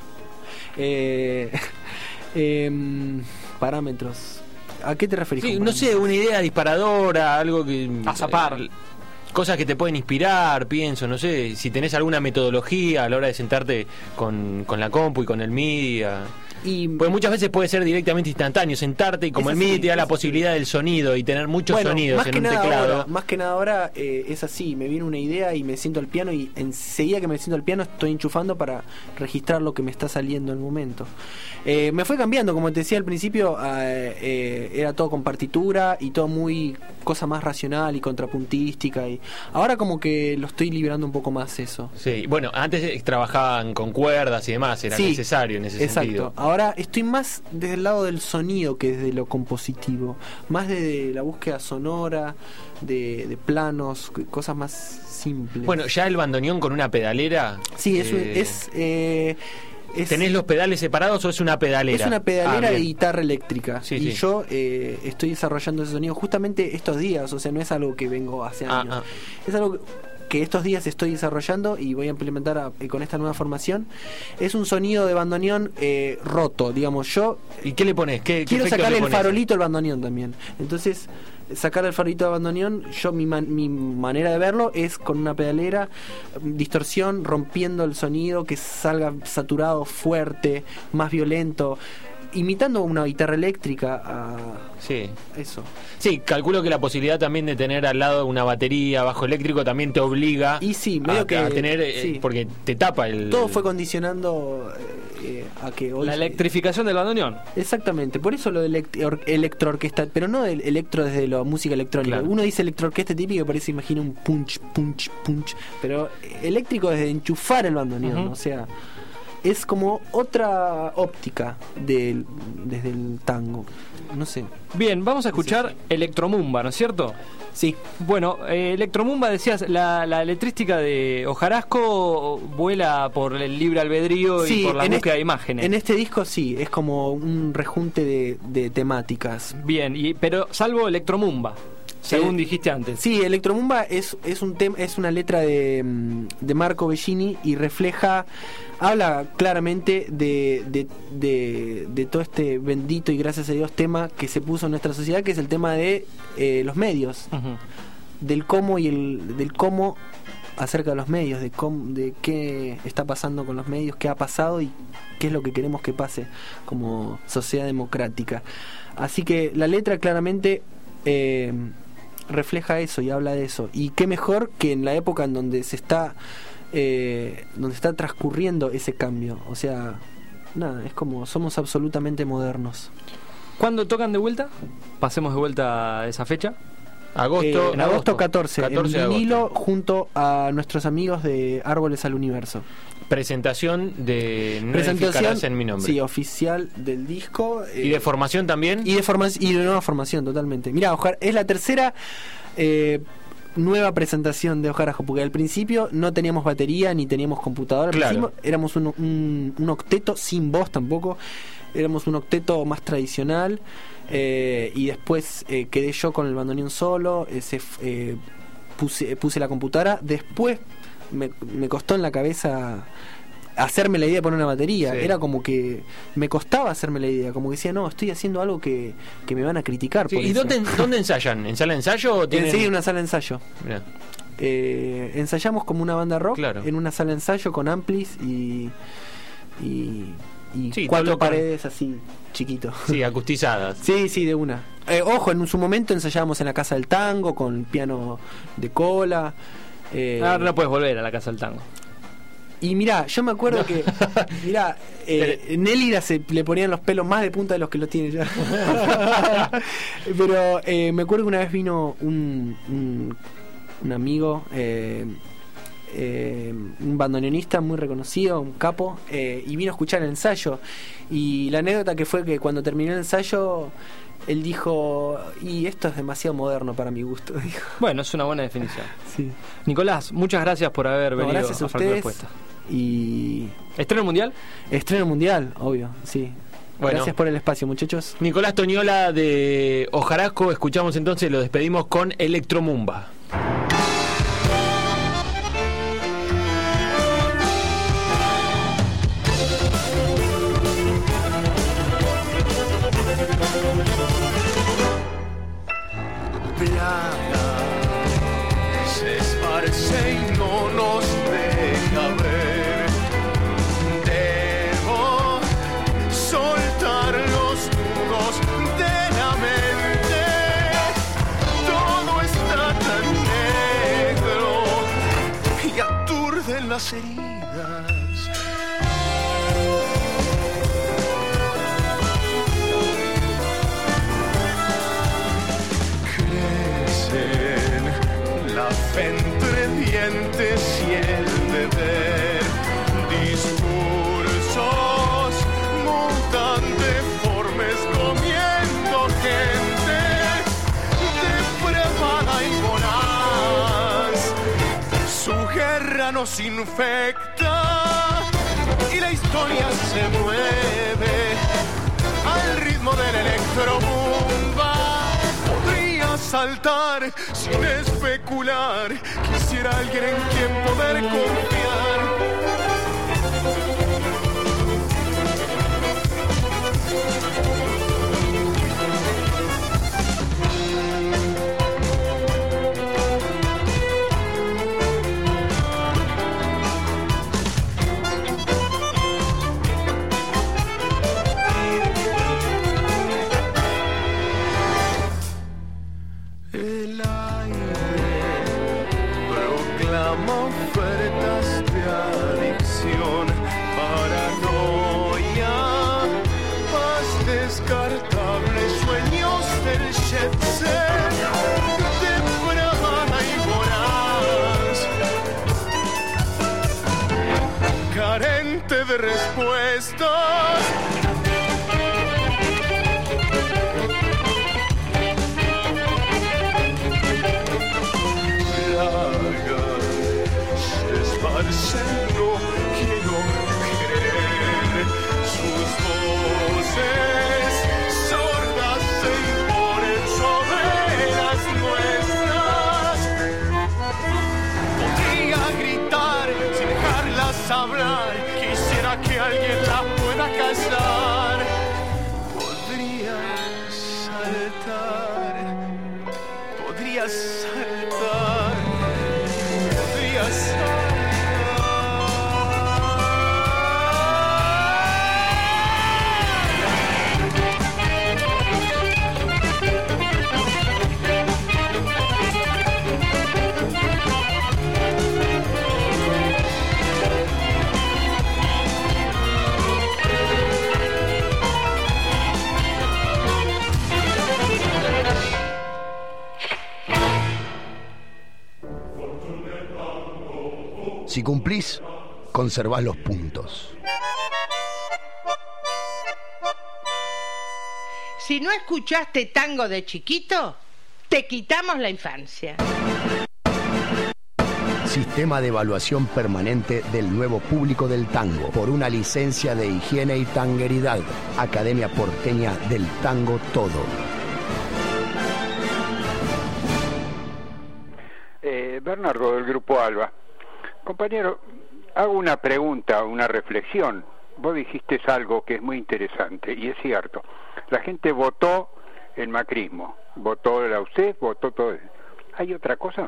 Parámetros. ¿A qué te referís? Sí, no sé, una idea disparadora, algo que... A zapar. Cosas que te pueden inspirar, pienso, no sé, si tenés alguna metodología a la hora de sentarte con la compu y con el MIDI. Pues muchas veces puede ser directamente instantáneo, sentarte y como el MIDI te da la posibilidad del sonido y tener muchos sonidos en un teclado. Más que nada ahora es así, me viene una idea y me siento al piano y enseguida que me siento al piano estoy enchufando para registrar lo que me está saliendo en el momento. Me fue cambiando, como te decía al principio, era todo con partitura y todo muy cosa más racional y contrapuntística, y ahora como que lo estoy liberando un poco más eso. Sí, bueno, antes trabajaban con cuerdas y demás, era necesario en ese sentido. Ahora estoy más desde el lado del sonido que desde lo compositivo, más de la búsqueda sonora, de planos, cosas más simples. Bueno, ya el bandoneón con una pedalera. Sí, eso ¿tenés los pedales separados o es una pedalera? Es una pedalera de guitarra eléctrica. Y yo estoy desarrollando ese sonido justamente estos días, o sea, no es algo que vengo hace años. Es algo que estos días estoy desarrollando y voy a implementar con esta nueva formación. Es un sonido de bandoneón roto, digamos. Yo ¿y qué le pones? Quiero sacarle el farolito al bandoneón también. Entonces, sacar el farolito al bandoneón, mi manera de verlo es con una pedalera, distorsión, rompiendo el sonido, que salga saturado, fuerte, más violento, imitando una guitarra eléctrica. Eso. Sí, calculo que la posibilidad también de tener al lado una batería, bajo eléctrico, también te obliga a tener, porque te tapa el... Todo fue condicionando a que hoy... La electrificación del bandoneón. Exactamente, por eso lo de electroorquesta, pero no del electro desde la música electrónica. Uno dice electroorquesta típico y parece, imagina un punch, pero eléctrico desde enchufar el bandoneón, o sea... Es como otra óptica desde el tango. No sé. Bien, vamos a escuchar Electromumba, ¿no es cierto? Sí. Bueno, Electromumba, decías, la letrística de Hojarasco vuela por el libre albedrío y por la búsqueda de imágenes. En este disco sí, es como un rejunte de temáticas. Bien, pero salvo Electromumba. Según dijiste antes. Sí, Electromumba es una letra de Marco Bellini y habla claramente de todo este bendito y gracias a Dios tema que se puso en nuestra sociedad, que es el tema de los medios, del cómo del cómo acerca de los medios, de qué está pasando con los medios, qué ha pasado y qué es lo que queremos que pase como sociedad democrática. Así que la letra claramente refleja eso y habla de eso, y qué mejor que en la época en donde está transcurriendo ese cambio. O sea, nada, es como somos absolutamente modernos. ¿Cuándo tocan de vuelta? Pasemos de vuelta a esa fecha. En agosto 14 en vinilo, junto a nuestros amigos de Árboles al Universo. Presentación de No Edificarás en mi nombre. Sí, oficial del disco. ¿Y de formación también? Y de nueva formación, totalmente. Mirá, es la tercera nueva presentación de Hojarasco, porque al principio no teníamos batería ni teníamos computadora. Éramos un octeto sin voz tampoco. Éramos un octeto más tradicional. Y después quedé yo con el bandoneón solo. Puse la computadora. Después me costó en la cabeza hacerme la idea de poner una batería. Era como que me costaba hacerme la idea, como que decía, no, estoy haciendo algo que me van a criticar por ¿Y eso. ¿Dónde ensayan? ¿En sala de ensayo o tienen...? Sí, una sala de ensayo. Ensayamos como una banda rock en una sala de ensayo con amplis y 4 paredes así chiquito. Sí, acustizadas. Sí, de una. Ojo, en su momento ensayábamos en la Casa del Tango con piano de cola. Ahora no puedes volver a la Casa del Tango. Y mirá, yo me acuerdo que mirá, Nélida le ponían los pelos más de punta de los que los tiene ya. Pero me acuerdo que una vez vino un amigo, un bandoneonista muy reconocido, un capo, y vino a escuchar el ensayo. Y la anécdota que fue que cuando terminó el ensayo, él dijo, y esto es demasiado moderno para mi gusto, dijo. Bueno, es una buena definición. Sí. Nicolás, muchas gracias por haber venido. Gracias a ustedes. Y ¿estreno mundial? Estreno mundial, obvio, sí. Bueno. Gracias por el espacio, muchachos. Nicolás Toñola de Hojarasco, escuchamos entonces, lo despedimos con Electromumba. Se esparce y no nos deja ver. Debo soltar los nudos de la mente. Todo está tan negro y aturden las heridas. Entre dientes y el deber, discursos mutan deformes comiendo gente depravada y voraz. Su guerra nos infecta y la historia se mueve al ritmo del electrobomba. Saltar sin especular, quisiera alguien en quien poder confiar. Ofertas de adicción, paranoia, paz descartable, sueños del jet set, depravada y voraz, carente de respuestas. No quiero creer, sus voces sordas se imponen sobre las nuestras. Podría gritar sin dejarlas hablar, quisiera que alguien la pueda callar. Podría saltar, podría saltar, podría saltar. Si cumplís, conservás los puntos. Si no escuchaste tango de chiquito, te quitamos la infancia. Sistema de evaluación permanente del nuevo público del tango por una licencia de higiene y tangueridad. Academia Porteña del Tango Todo. Bernardo del Grupo Alba. Compañero, hago una pregunta, una reflexión. Vos dijiste algo que es muy interesante y es cierto. La gente votó el macrismo, votó la UCEF, votó todo. ¿Hay otra cosa?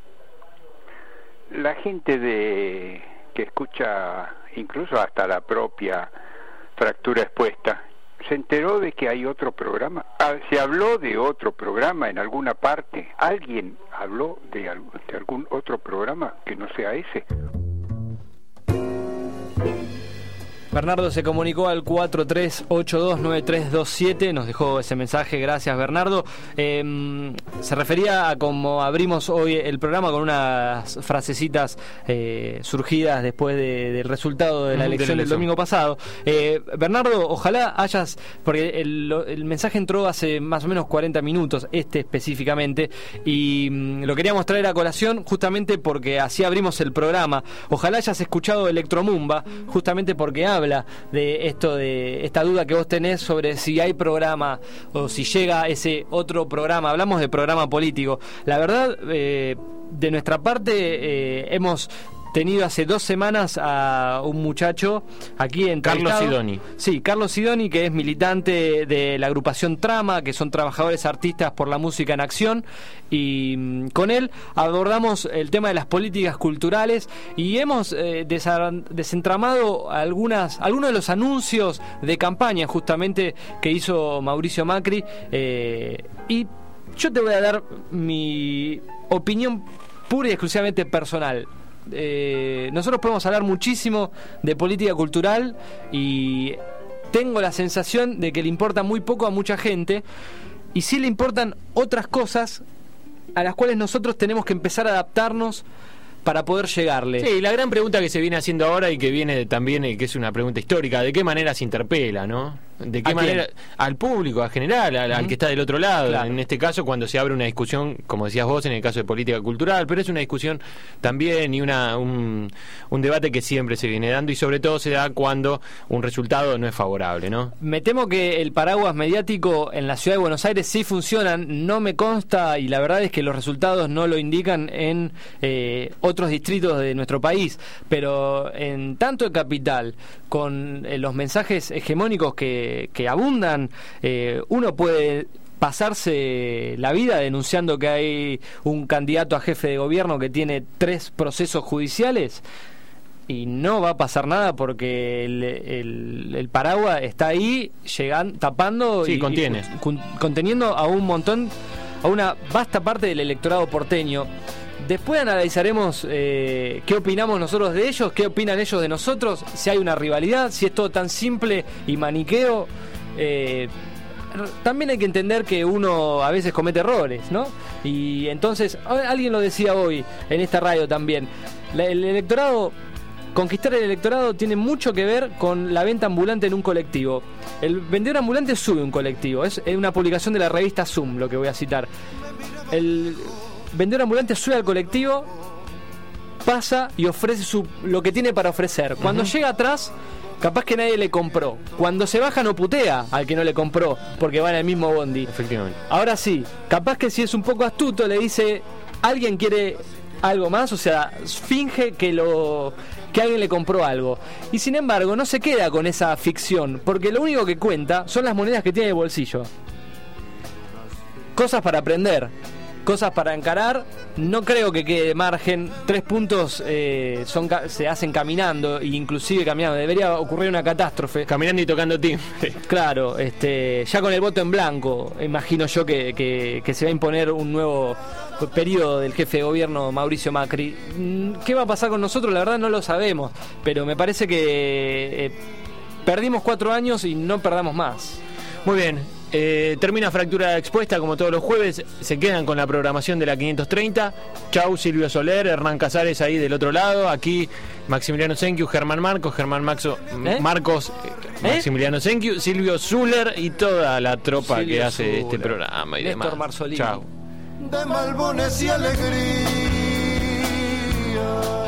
La gente que escucha incluso hasta la propia Fractura Expuesta, ¿se enteró de que hay otro programa? ¿Se habló de otro programa en alguna parte? ¿Alguien habló de algún otro programa que no sea ese? Bernardo se comunicó al 43829327, nos dejó ese mensaje, gracias Bernardo. Se refería a cómo abrimos hoy el programa con unas frasecitas surgidas después del resultado de la elección del domingo pasado. Bernardo, ojalá hayas, porque el mensaje entró hace más o menos 40 minutos, específicamente, y lo queríamos traer a colación justamente porque así abrimos el programa. Ojalá hayas escuchado Electromumba, justamente porque habla de esto, de esta duda que vos tenés sobre si hay programa o si llega ese otro programa. Hablamos de programa político. La verdad, de nuestra parte, hemos tenido hace 2 semanas a un muchacho aquí en Carlos Sidoni. Sí, Carlos Sidoni, que es militante de la agrupación Trama, que son trabajadores artistas por la música en acción, y con él abordamos el tema de las políticas culturales y hemos desentramado algunos de los anuncios de campaña justamente que hizo Mauricio Macri, y yo te voy a dar mi opinión pura y exclusivamente personal. Nosotros podemos hablar muchísimo de política cultural y tengo la sensación de que le importa muy poco a mucha gente, y sí le importan otras cosas a las cuales nosotros tenemos que empezar a adaptarnos para poder llegarle. Sí, la gran pregunta que se viene haciendo ahora y que viene también, que es una pregunta histórica, ¿de qué manera se interpela, no? ¿De qué manera? Al público, en general, al que está del otro lado. Claro. En este caso, cuando se abre una discusión, como decías vos, en el caso de política cultural, pero es una discusión también y un debate que siempre se viene dando, y sobre todo se da cuando un resultado no es favorable, ¿no? Me temo que el paraguas mediático en la ciudad de Buenos Aires sí funcionan, no me consta, y la verdad es que los resultados no lo indican en otros distritos de nuestro país, pero en tanto en Capital, con los mensajes hegemónicos que abundan, uno puede pasarse la vida denunciando que hay un candidato a jefe de gobierno que tiene 3 procesos judiciales y no va a pasar nada porque el paraguas está ahí tapando, sí, contiene, conteniendo a un montón, a una vasta parte del electorado porteño. Después analizaremos qué opinamos nosotros de ellos, qué opinan ellos de nosotros, si hay una rivalidad, si es todo tan simple y maniqueo. También hay que entender que uno a veces comete errores, ¿no? Y entonces, alguien lo decía hoy en esta radio también, el electorado, conquistar el electorado tiene mucho que ver con la venta ambulante en un colectivo. El vendedor ambulante sube un colectivo, es una publicación de la revista Zoom lo que voy a citar. El vendedor ambulante sube al colectivo, pasa y ofrece lo que tiene para ofrecer. Cuando llega atrás, capaz que nadie le compró. Cuando se baja no putea al que no le compró, porque va en el mismo bondi. Efectivamente. Ahora sí, capaz que si es un poco astuto le dice, ¿alguien quiere algo más? O sea, finge que alguien le compró algo. Y sin embargo no se queda con esa ficción, porque lo único que cuenta son las monedas que tiene en el bolsillo. Cosas para aprender, cosas para encarar. No creo que quede margen. 3 puntos se hacen caminando, e inclusive caminando. Debería ocurrir una catástrofe. Caminando y tocando timbre. Claro, ya con el voto en blanco, imagino yo que se va a imponer un nuevo periodo del jefe de gobierno Mauricio Macri. ¿Qué va a pasar con nosotros? La verdad no lo sabemos, pero me parece que perdimos 4 años y no perdamos más. Muy bien. Termina Fractura Expuesta como todos los jueves. Se quedan con la programación de la 530. Chau Silvio Soler, Hernán Casares ahí del otro lado. Aquí Maximiliano Senkiu, Germán Marcos, Maximiliano Senkiu, Silvio Zuller y toda la tropa Silvio que hace Zuller, este programa y Néstor demás. Marzolini. Chau. De Malbones y alegría.